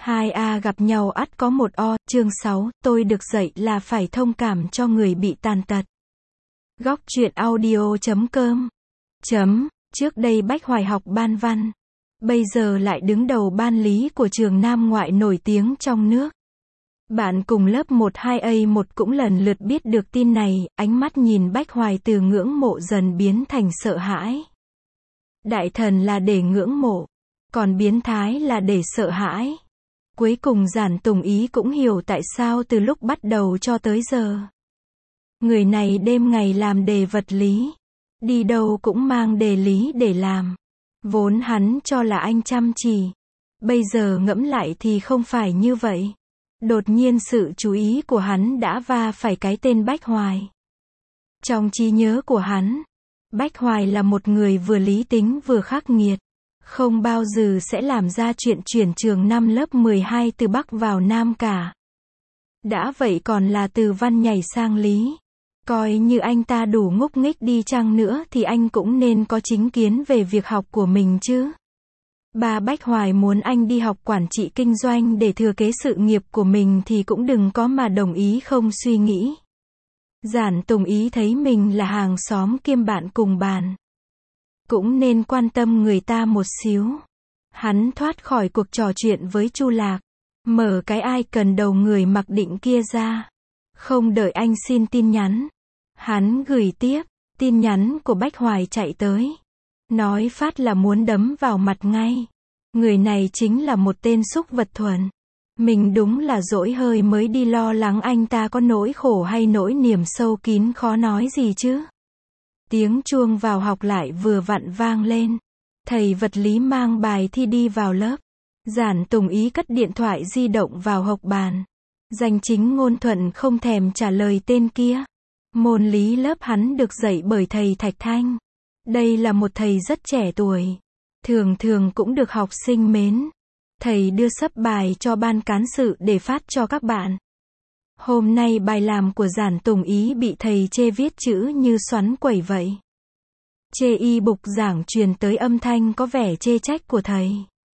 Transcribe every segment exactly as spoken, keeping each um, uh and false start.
Hai A gặp nhau ắt có một O, chương sáu, tôi được dạy là phải thông cảm cho người bị tàn tật. Góc truyện audio chấm com chấm, trước đây Bách Hoài học ban văn, bây giờ lại đứng đầu ban lý của trường Nam ngoại nổi tiếng trong nước. Bạn cùng lớp một hai A một cũng lần lượt biết được tin này, ánh mắt nhìn Bách Hoài từ ngưỡng mộ dần biến thành sợ hãi. Đại thần là để ngưỡng mộ, còn biến thái là để sợ hãi. Cuối cùng Giản Tùng Ý cũng hiểu tại sao từ lúc bắt đầu cho tới giờ, người này đêm ngày làm đề vật lý, đi đâu cũng mang đề lý để làm. Vốn hắn cho là anh chăm chỉ, bây giờ ngẫm lại thì không phải như vậy. Đột nhiên sự chú ý của hắn đã va phải cái tên Bách Hoài. Trong trí nhớ của hắn, Bách Hoài là một người vừa lý tính vừa khắc nghiệt, không bao giờ sẽ làm ra chuyện chuyển trường năm lớp mười hai từ Bắc vào Nam cả. Đã vậy còn là từ văn nhảy sang lý. Coi như anh ta đủ ngốc nghếch đi chăng nữa thì anh cũng nên có chính kiến về việc học của mình chứ. Ba Bách Hoài muốn anh đi học quản trị kinh doanh để thừa kế sự nghiệp của mình thì cũng đừng có mà đồng ý không suy nghĩ. Giản Tùng Ý thấy mình là hàng xóm kiêm bạn cùng bàn, cũng nên quan tâm người ta một xíu. Hắn thoát khỏi cuộc trò chuyện với Chu Lạc, mở cái ai cần đầu người mặc định kia ra. Không đợi anh xin tin nhắn, hắn gửi tiếp. Tin nhắn của Bách Hoài chạy tới, nói phát là muốn đấm vào mặt ngay. Người này chính là một tên súc vật thuần. Mình đúng là dỗi hơi mới đi lo lắng anh ta có nỗi khổ hay nỗi niềm sâu kín khó nói gì chứ. Tiếng chuông vào học lại vừa vặn vang lên. Thầy vật lý mang bài thi đi vào lớp. Giản Tùng Ý cất điện thoại di động vào hộc bàn. Danh chính ngôn thuận không thèm trả lời tên kia. Môn lý lớp hắn được dạy bởi thầy Thạch Thanh. Đây là một thầy rất trẻ tuổi, thường thường cũng được học sinh mến. Thầy đưa sấp bài cho ban cán sự để phát cho các bạn. Hôm nay bài làm của Giản Tùng Ý bị thầy chê viết chữ như xoắn quẩy vậy. Chê y bục giảng truyền tới âm thanh có vẻ chê trách của thầy.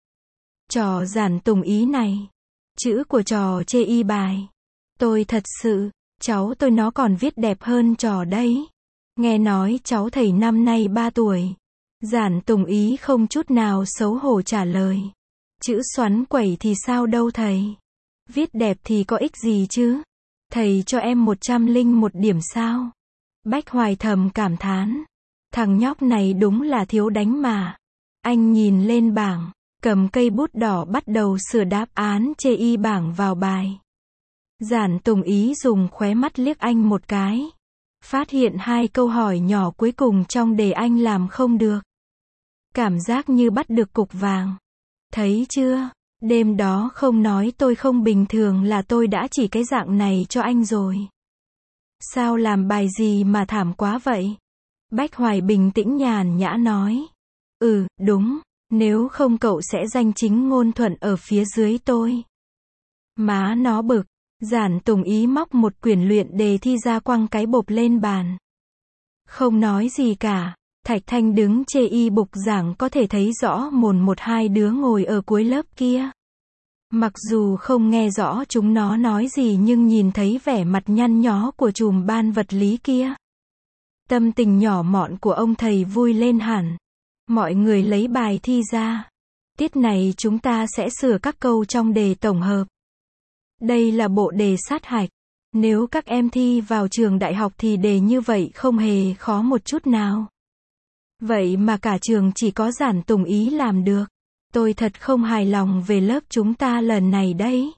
Trò Giản Tùng Ý này, chữ của trò chê y bài. Tôi thật sự, cháu tôi nó còn viết đẹp hơn trò đấy. Nghe nói cháu thầy năm nay ba tuổi. Giản Tùng Ý không chút nào xấu hổ trả lời. Chữ xoắn quẩy thì sao đâu thầy. Viết đẹp thì có ích gì chứ. Thầy cho em một trăm linh một điểm sao. Bách Hoài thầm cảm thán. Thằng nhóc này đúng là thiếu đánh mà. Anh nhìn lên bảng, cầm cây bút đỏ bắt đầu sửa đáp án chê y bảng vào bài. Giản Tùng Ý dùng khóe mắt liếc anh một cái. Phát hiện hai câu hỏi nhỏ cuối cùng trong đề anh làm không được. Cảm giác như bắt được cục vàng. Thấy chưa, đêm đó không nói tôi không bình thường là tôi đã chỉ cái dạng này cho anh rồi. Sao làm bài gì mà thảm quá vậy? Bách Hoài bình tĩnh nhàn nhã nói. Ừ, đúng, nếu không cậu sẽ danh chính ngôn thuận ở phía dưới tôi. Má nó bực. Giản Tùng Ý móc một quyển luyện đề thi ra quăng cái bộp lên bàn. Không nói gì cả. Thạch Thanh đứng chê y bục giảng có thể thấy rõ mồn một hai đứa ngồi ở cuối lớp kia. Mặc dù không nghe rõ chúng nó nói gì nhưng nhìn thấy vẻ mặt nhăn nhó của chùm ban vật lý kia. Tâm tình nhỏ mọn của ông thầy vui lên hẳn. Mọi người lấy bài thi ra. Tiết này chúng ta sẽ sửa các câu trong đề tổng hợp. Đây là bộ đề sát hạch. Nếu các em thi vào trường đại học thì đề như vậy không hề khó một chút nào. Vậy mà cả trường chỉ có Giản Tùng Ý làm được. Tôi thật không hài lòng về lớp chúng ta lần này đấy.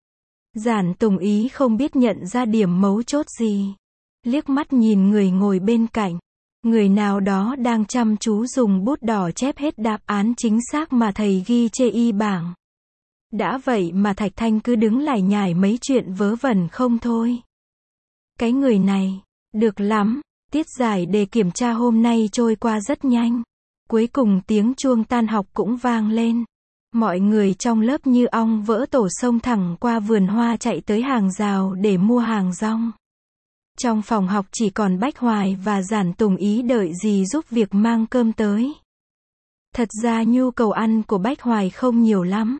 Giản Tùng Ý không biết nhận ra điểm mấu chốt gì. Liếc mắt nhìn người ngồi bên cạnh. Người nào đó đang chăm chú dùng bút đỏ chép hết đáp án chính xác mà thầy ghi chê y bảng. Đã vậy mà Thạch Thanh cứ đứng lải nhải mấy chuyện vớ vẩn không thôi. Cái người này, được lắm. Tiết giải đề kiểm tra hôm nay trôi qua rất nhanh. Cuối cùng tiếng chuông tan học cũng vang lên. Mọi người trong lớp như ong vỡ tổ xông thẳng qua vườn hoa chạy tới hàng rào để mua hàng rong. Trong phòng học chỉ còn Bách Hoài và Giản Tùng Ý đợi dì giúp việc mang cơm tới. Thật ra nhu cầu ăn của Bách Hoài không nhiều lắm.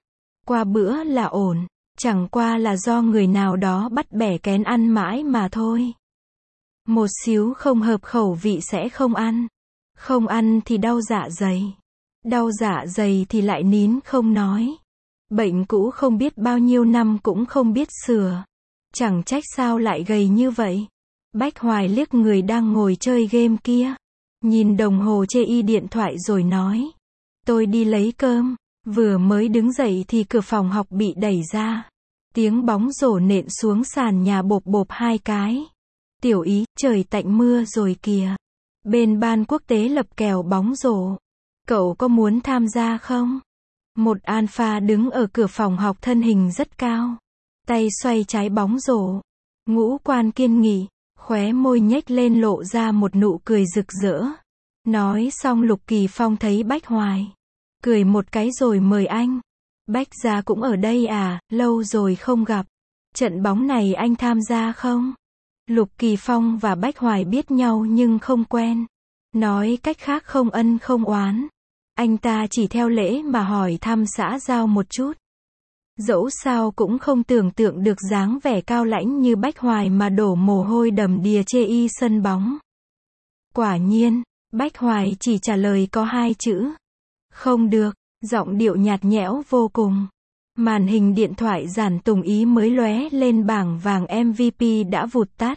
Qua bữa là ổn, chẳng qua là do người nào đó bắt bẻ kén ăn mãi mà thôi. Một xíu không hợp khẩu vị sẽ không ăn. Không ăn thì đau dạ dày. Đau dạ dày thì lại nín không nói. Bệnh cũ không biết bao nhiêu năm cũng không biết sửa. Chẳng trách sao lại gầy như vậy. Bách Hoài liếc người đang ngồi chơi game kia. Nhìn đồng hồ chê y điện thoại rồi nói. Tôi đi lấy cơm. Vừa mới đứng dậy thì cửa phòng học bị đẩy ra. Tiếng bóng rổ nện xuống sàn nhà bộp bộp hai cái. Tiểu Ý, trời tạnh mưa rồi kìa. Bên ban quốc tế lập kèo bóng rổ. Cậu có muốn tham gia không? Một alpha đứng ở cửa phòng học thân hình rất cao. Tay xoay trái bóng rổ. Ngũ quan kiên nghị, khóe môi nhếch lên lộ ra một nụ cười rực rỡ. Nói xong Lục Kỳ Phong thấy Bách Hoài. Cười một cái rồi mời anh. Bách gia cũng ở đây à, lâu rồi không gặp. Trận bóng này anh tham gia không? Lục Kỳ Phong và Bách Hoài biết nhau nhưng không quen. Nói cách khác không ân không oán. Anh ta chỉ theo lễ mà hỏi thăm xã giao một chút. Dẫu sao cũng không tưởng tượng được dáng vẻ cao lãnh như Bách Hoài mà đổ mồ hôi đầm đìa chê y sân bóng. Quả nhiên, Bách Hoài chỉ trả lời có hai chữ. Không được, giọng điệu nhạt nhẽo vô cùng. Màn hình điện thoại Giản Tùng Ý mới lóe lên bảng vàng em vê pê đã vụt tắt.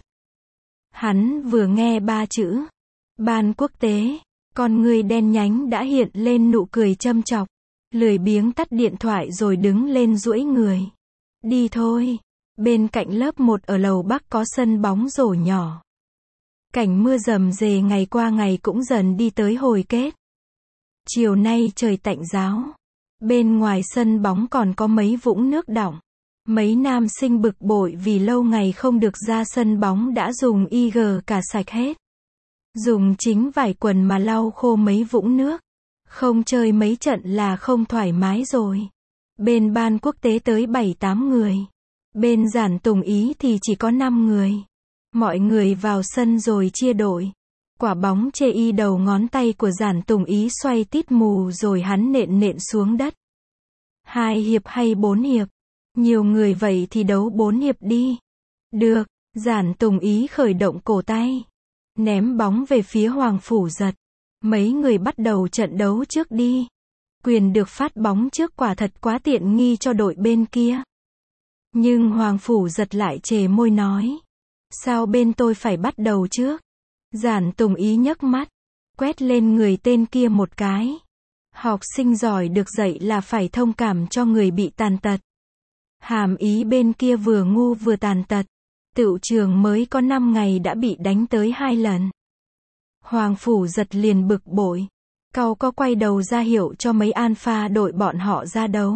Hắn vừa nghe ba chữ ban quốc tế, con người đen nhánh đã hiện lên nụ cười châm chọc. Lười biếng tắt điện thoại rồi đứng lên duỗi người. Đi thôi. Bên cạnh lớp một ở lầu Bắc có sân bóng rổ nhỏ. Cảnh mưa rầm rề ngày qua ngày cũng dần đi tới hồi kết. Chiều nay trời tạnh ráo. Bên ngoài sân bóng còn có mấy vũng nước đọng. Mấy nam sinh bực bội vì lâu ngày không được ra sân bóng đã dùng i giê cả sạch hết. Dùng chính vải quần mà lau khô mấy vũng nước. Không chơi mấy trận là không thoải mái rồi. Bên ban quốc tế tới bảy tám người. Bên Giản Tùng Ý thì chỉ có năm người. Mọi người vào sân rồi chia đội. Quả bóng chê y đầu ngón tay của Giản Tùng Ý xoay tít mù rồi hắn nện nện xuống đất. Hai hiệp hay bốn hiệp? Nhiều người vậy thì đấu bốn hiệp đi. Được, Giản Tùng Ý khởi động cổ tay. Ném bóng về phía Hoàng Phủ Giật. Mấy người bắt đầu trận đấu trước đi. Quyền được phát bóng trước quả thật quá tiện nghi cho đội bên kia. Nhưng Hoàng Phủ Giật lại chề môi nói. Sao bên tôi phải bắt đầu trước? Giản Tùng Ý nhấc mắt. Quét lên người tên kia một cái. Học sinh giỏi được dạy là phải thông cảm cho người bị tàn tật. Hàm ý bên kia vừa ngu vừa tàn tật. Tựu trường mới có năm ngày đã bị đánh tới hai lần. Hoàng Phủ Giật liền bực bội. Cau có quay đầu ra hiệu cho mấy alpha đội bọn họ ra đấu.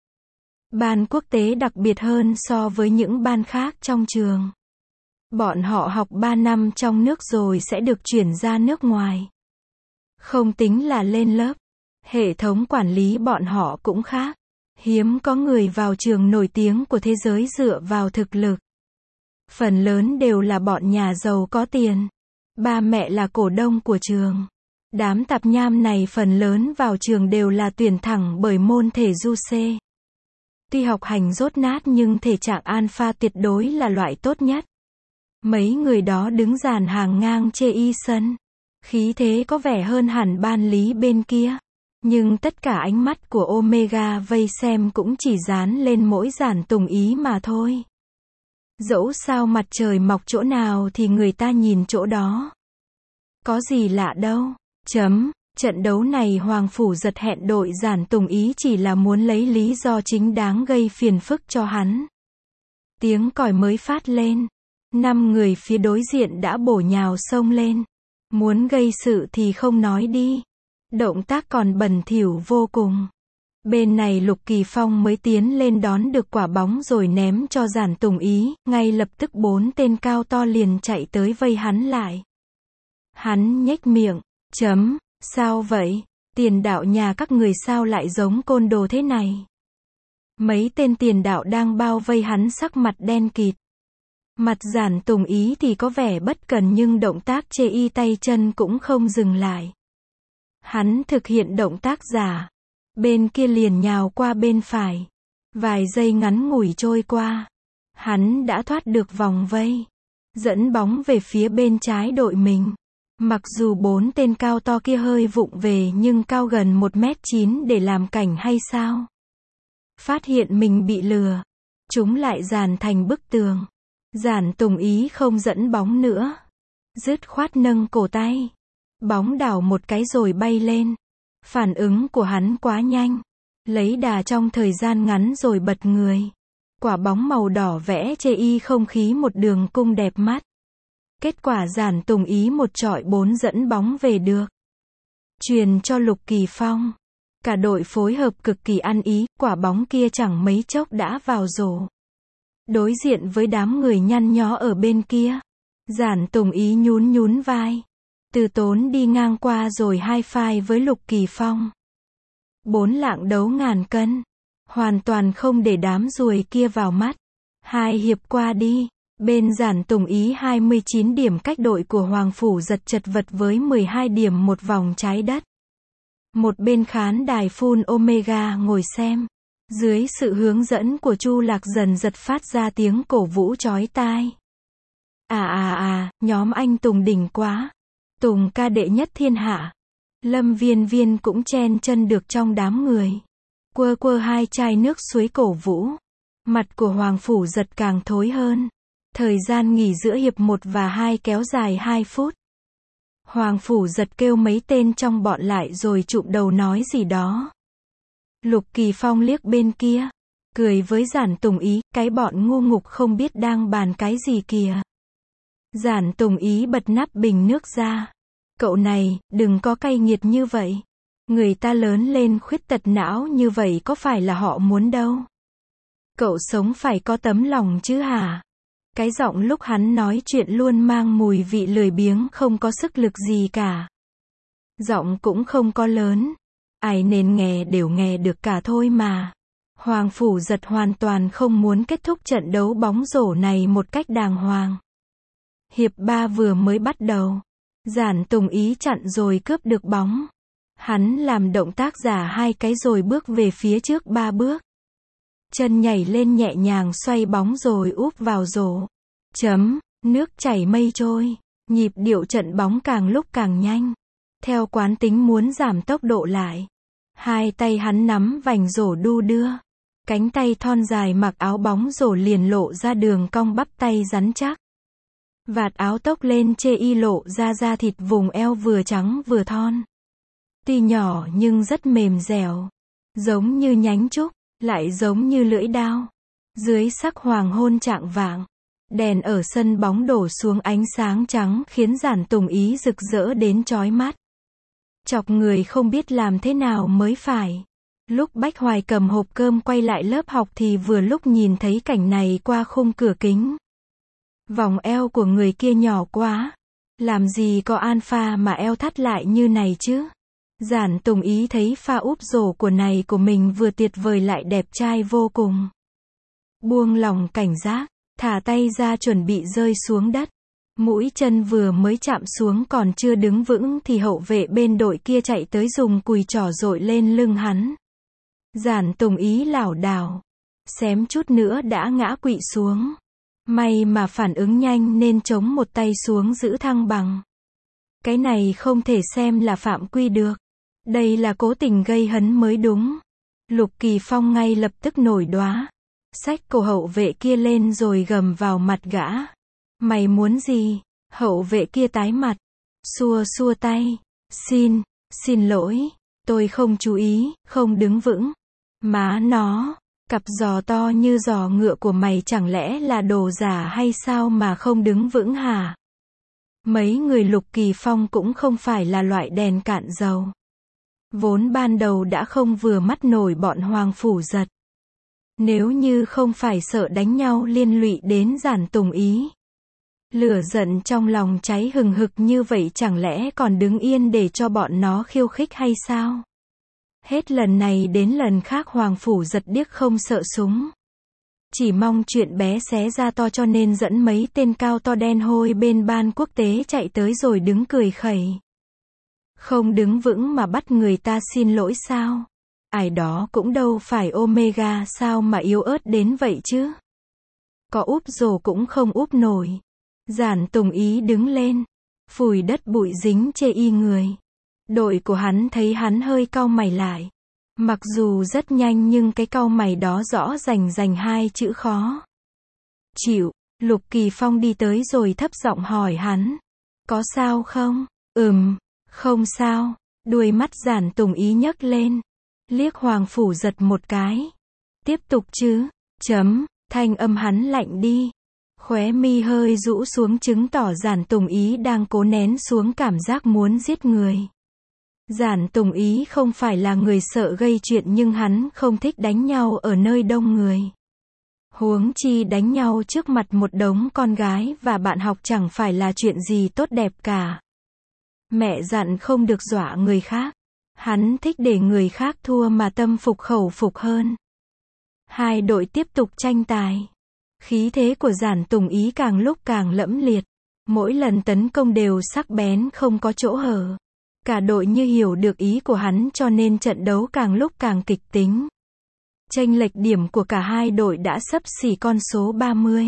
Ban quốc tế đặc biệt hơn so với những ban khác trong trường. Bọn họ học ba năm trong nước rồi sẽ được chuyển ra nước ngoài. Không tính là lên lớp. Hệ thống quản lý bọn họ cũng khác. Hiếm có người vào trường nổi tiếng của thế giới dựa vào thực lực. Phần lớn đều là bọn nhà giàu có tiền. Ba mẹ là cổ đông của trường. Đám tạp nham này phần lớn vào trường đều là tuyển thẳng bởi môn thể du C. Tuy học hành dốt nát nhưng thể trạng alpha tuyệt đối là loại tốt nhất. Mấy người đó đứng dàn hàng ngang chê y sân. Khí thế có vẻ hơn hẳn ban lý bên kia. Nhưng tất cả ánh mắt của Omega vây xem cũng chỉ dán lên mỗi Giản Tùng Ý mà thôi. Dẫu sao mặt trời mọc chỗ nào thì người ta nhìn chỗ đó. Có gì lạ đâu. Chấm. Trận đấu này Hoàng Phủ Giật hẹn đội Giản Tùng Ý chỉ là muốn lấy lý do chính đáng gây phiền phức cho hắn. Tiếng còi mới phát lên. Năm người phía đối diện đã bổ nhào xông lên. Muốn gây sự thì không nói đi. Động tác còn bẩn thỉu vô cùng. Bên này Lục Kỳ Phong mới tiến lên đón được quả bóng rồi ném cho Giản Tùng Ý. Ngay lập tức bốn tên cao to liền chạy tới vây hắn lại. Hắn nhếch miệng. Chấm. Sao vậy? Tiền đạo nhà các người sao lại giống côn đồ thế này? Mấy tên tiền đạo đang bao vây hắn sắc mặt đen kịt. Mặt Giản Tùng Ý thì có vẻ bất cần nhưng động tác chê y tay chân cũng không dừng lại. Hắn thực hiện động tác giả. Bên kia liền nhào qua bên phải. Vài giây ngắn ngủi trôi qua, hắn đã thoát được vòng vây, dẫn bóng về phía bên trái đội mình. Mặc dù bốn tên cao to kia hơi vụng về nhưng cao gần một mét chín để làm cảnh hay sao? Phát hiện mình bị lừa, chúng lại dàn thành bức tường. Giản Tùng Ý không dẫn bóng nữa, dứt khoát nâng cổ tay. Bóng đảo một cái rồi bay lên. Phản ứng của hắn quá nhanh, lấy đà trong thời gian ngắn rồi bật người. Quả bóng màu đỏ vẽ chê y không khí một đường cung đẹp mắt. Kết quả Giản Tùng Ý một chọi bốn dẫn bóng về được. Truyền cho Lục Kỳ Phong. Cả đội phối hợp cực kỳ ăn ý, quả bóng kia chẳng mấy chốc đã vào rổ. Đối diện với đám người nhăn nhó ở bên kia, Giản Tùng Ý nhún nhún vai. Từ Tốn đi ngang qua rồi hai phai với Lục Kỳ Phong. Bốn lạng đấu ngàn cân. Hoàn toàn không để đám ruồi kia vào mắt. Hai hiệp qua đi. Bên Giản Tùng Ý hai mươi chín điểm cách đội của Hoàng Phủ Giật chật vật với mười hai điểm một vòng trái đất. Một bên khán đài Full Omega ngồi xem. Dưới sự hướng dẫn của Chu Lạc Dần giật phát ra tiếng cổ vũ chói tai. À à à, nhóm anh Tùng đỉnh quá. Tùng ca đệ nhất thiên hạ. Lâm Viên Viên cũng chen chân được trong đám người. Quơ quơ hai chai nước suối cổ vũ. Mặt của Hoàng Phủ Giật càng thối hơn. Thời gian nghỉ giữa hiệp một và hai kéo dài hai phút. Hoàng Phủ Giật kêu mấy tên trong bọn lại rồi chụm đầu nói gì đó. Lục Kỳ Phong liếc bên kia, cười với Giản Tùng Ý, cái bọn ngu ngục không biết đang bàn cái gì kìa. Giản Tùng Ý bật nắp bình nước ra. Cậu này, đừng có cay nghiệt như vậy. Người ta lớn lên khuyết tật não như vậy có phải là họ muốn đâu. Cậu sống phải có tấm lòng chứ hả? Cái giọng lúc hắn nói chuyện luôn mang mùi vị lười biếng không có sức lực gì cả. Giọng cũng không có lớn. Ai nên nghe đều nghe được cả thôi mà. Hoàng Phủ Giật hoàn toàn không muốn kết thúc trận đấu bóng rổ này một cách đàng hoàng. Hiệp ba vừa mới bắt đầu. Giản Tùng Ý chặn rồi cướp được bóng. Hắn làm động tác giả hai cái rồi bước về phía trước ba bước. Chân nhảy lên nhẹ nhàng xoay bóng rồi úp vào rổ. Chấm, nước chảy mây trôi. Nhịp điệu trận bóng càng lúc càng nhanh. Theo quán tính muốn giảm tốc độ lại. Hai tay hắn nắm vành rổ đu đưa. Cánh tay thon dài mặc áo bóng rổ liền lộ ra đường cong bắp tay rắn chắc. Vạt áo tốc lên chê y lộ ra da thịt vùng eo vừa trắng vừa thon. Tuy nhỏ nhưng rất mềm dẻo. Giống như nhánh trúc, lại giống như lưỡi dao. Dưới sắc hoàng hôn chạng vạng. Đèn ở sân bóng đổ xuống ánh sáng trắng khiến Giản Tùng Ý rực rỡ đến chói mắt. Chọc người không biết làm thế nào mới phải. Lúc Bách Hoài cầm hộp cơm quay lại lớp học thì vừa lúc nhìn thấy cảnh này qua khung cửa kính. Vòng eo của người kia nhỏ quá. Làm gì có alpha mà eo thắt lại như này chứ? Giản Tùng Ý thấy pha úp rổ của này của mình vừa tuyệt vời lại đẹp trai vô cùng. Buông lòng cảnh giác, thả tay ra chuẩn bị rơi xuống đất. Mũi chân vừa mới chạm xuống còn chưa đứng vững thì hậu vệ bên đội kia chạy tới dùng cùi trỏ dội lên lưng hắn. Giản Tùng Ý lảo đảo, xém chút nữa đã ngã quỵ xuống. May mà phản ứng nhanh nên chống một tay xuống giữ thăng bằng. Cái này không thể xem là phạm quy được. Đây là cố tình gây hấn mới đúng. Lục Kỳ Phong ngay lập tức nổi đoá. Xách cổ hậu vệ kia lên rồi gầm vào mặt gã. Mày muốn gì? Hậu vệ kia tái mặt. Xua xua tay. Xin, xin lỗi. Tôi không chú ý, không đứng vững. Má nó, cặp giò to như giò ngựa của mày chẳng lẽ là đồ giả hay sao mà không đứng vững hả? Mấy người Lục Kỳ Phong cũng không phải là loại đèn cạn dầu. Vốn ban đầu đã không vừa mắt nổi bọn Hoàng Phủ Giật. Nếu như không phải sợ đánh nhau liên lụy đến Giản Tùng Ý. Lửa giận trong lòng cháy hừng hực như vậy chẳng lẽ còn đứng yên để cho bọn nó khiêu khích hay sao? Hết lần này đến lần khác Hoàng Phủ Giật điếc không sợ súng. Chỉ mong chuyện bé xé ra to cho nên dẫn mấy tên cao to đen hôi bên ban quốc tế chạy tới rồi đứng cười khẩy. Không đứng vững mà bắt người ta xin lỗi sao? Ai đó cũng đâu phải Omega sao mà yếu ớt đến vậy chứ. Có úp rổ cũng không úp nổi. Giản Tùng Ý đứng lên, phủi đất bụi dính chê y người. Đội của hắn thấy hắn hơi cau mày lại. Mặc dù rất nhanh nhưng cái cau mày đó rõ rành rành hai chữ khó. Chịu, Lục Kỳ Phong đi tới rồi thấp giọng hỏi hắn. Có sao không? Ừm, không sao. Đuôi mắt Giản Tùng Ý nhấc lên. Liếc Hoàng Phủ giật một cái. Tiếp tục chứ? Chấm, thanh âm hắn lạnh đi. Khóe mi hơi rũ xuống chứng tỏ Giản Tùng Ý đang cố nén xuống cảm giác muốn giết người. Giản Tùng Ý không phải là người sợ gây chuyện nhưng hắn không thích đánh nhau ở nơi đông người. Huống chi đánh nhau trước mặt một đống con gái và bạn học chẳng phải là chuyện gì tốt đẹp cả. Mẹ dặn không được dọa người khác. Hắn thích để người khác thua mà tâm phục khẩu phục hơn. Hai đội tiếp tục tranh tài. Khí thế của Giản Tùng Ý càng lúc càng lẫm liệt. Mỗi lần tấn công đều sắc bén không có chỗ hở. Cả đội như hiểu được ý của hắn cho nên trận đấu càng lúc càng kịch tính. Chênh lệch điểm của cả hai đội đã xấp xỉ con số ba mươi.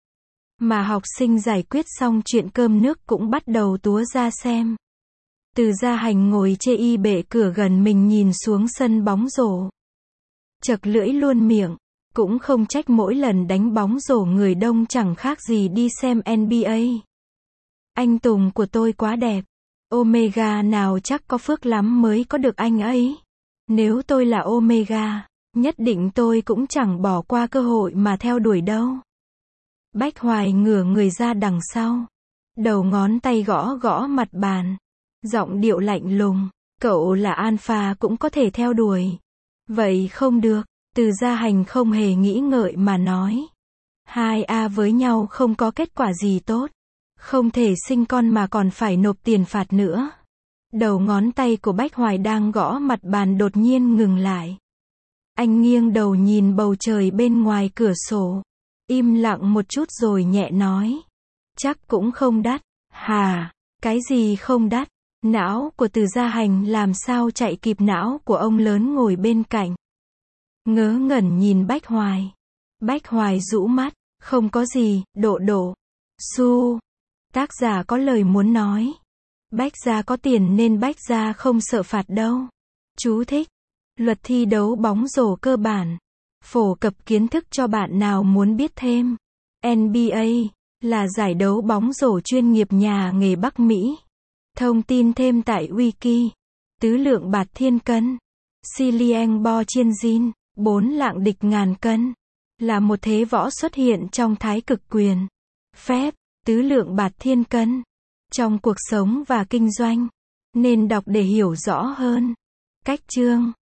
Mà học sinh giải quyết xong chuyện cơm nước cũng bắt đầu túa ra xem. Từ Gia Hành ngồi chê y bệ cửa gần mình nhìn xuống sân bóng rổ. Chật lưỡi luôn miệng. Cũng không trách mỗi lần đánh bóng rổ người đông chẳng khác gì đi xem en bi ây. Anh Tùng của tôi quá đẹp. Omega nào chắc có phước lắm mới có được anh ấy. Nếu tôi là Omega, nhất định tôi cũng chẳng bỏ qua cơ hội mà theo đuổi đâu. Bách Hoài ngửa người ra đằng sau. Đầu ngón tay gõ gõ mặt bàn. Giọng điệu lạnh lùng. Cậu là alpha cũng có thể theo đuổi. Vậy không được. Từ Gia Hành không hề nghĩ ngợi mà nói. Hai A với nhau không có kết quả gì tốt. Không thể sinh con mà còn phải nộp tiền phạt nữa. Đầu ngón tay của Bách Hoài đang gõ mặt bàn đột nhiên ngừng lại. Anh nghiêng đầu nhìn bầu trời bên ngoài cửa sổ. Im lặng một chút rồi nhẹ nói. Chắc cũng không đắt. Hà, cái gì không đắt? Não của Từ Gia Hành làm sao chạy kịp não của ông lớn ngồi bên cạnh. Ngớ ngẩn nhìn Bách Hoài. Bách Hoài rũ mắt. Không có gì, Độ Độ. Su. Tác giả có lời muốn nói. Bách gia có tiền nên Bách gia không sợ phạt đâu. Chú thích. Luật thi đấu bóng rổ cơ bản. Phổ cập kiến thức cho bạn nào muốn biết thêm. en bi ây là giải đấu bóng rổ chuyên nghiệp nhà nghề Bắc Mỹ. Thông tin thêm tại Wiki. Tứ lượng bạt thiên cân. Silieng bo chiên zin. Bốn lạng địch ngàn cân. Là một thế võ xuất hiện trong thái cực quyền. Phép. Tứ lượng bạt thiên cân. Trong cuộc sống và kinh doanh. Nên đọc để hiểu rõ hơn. Cách chương.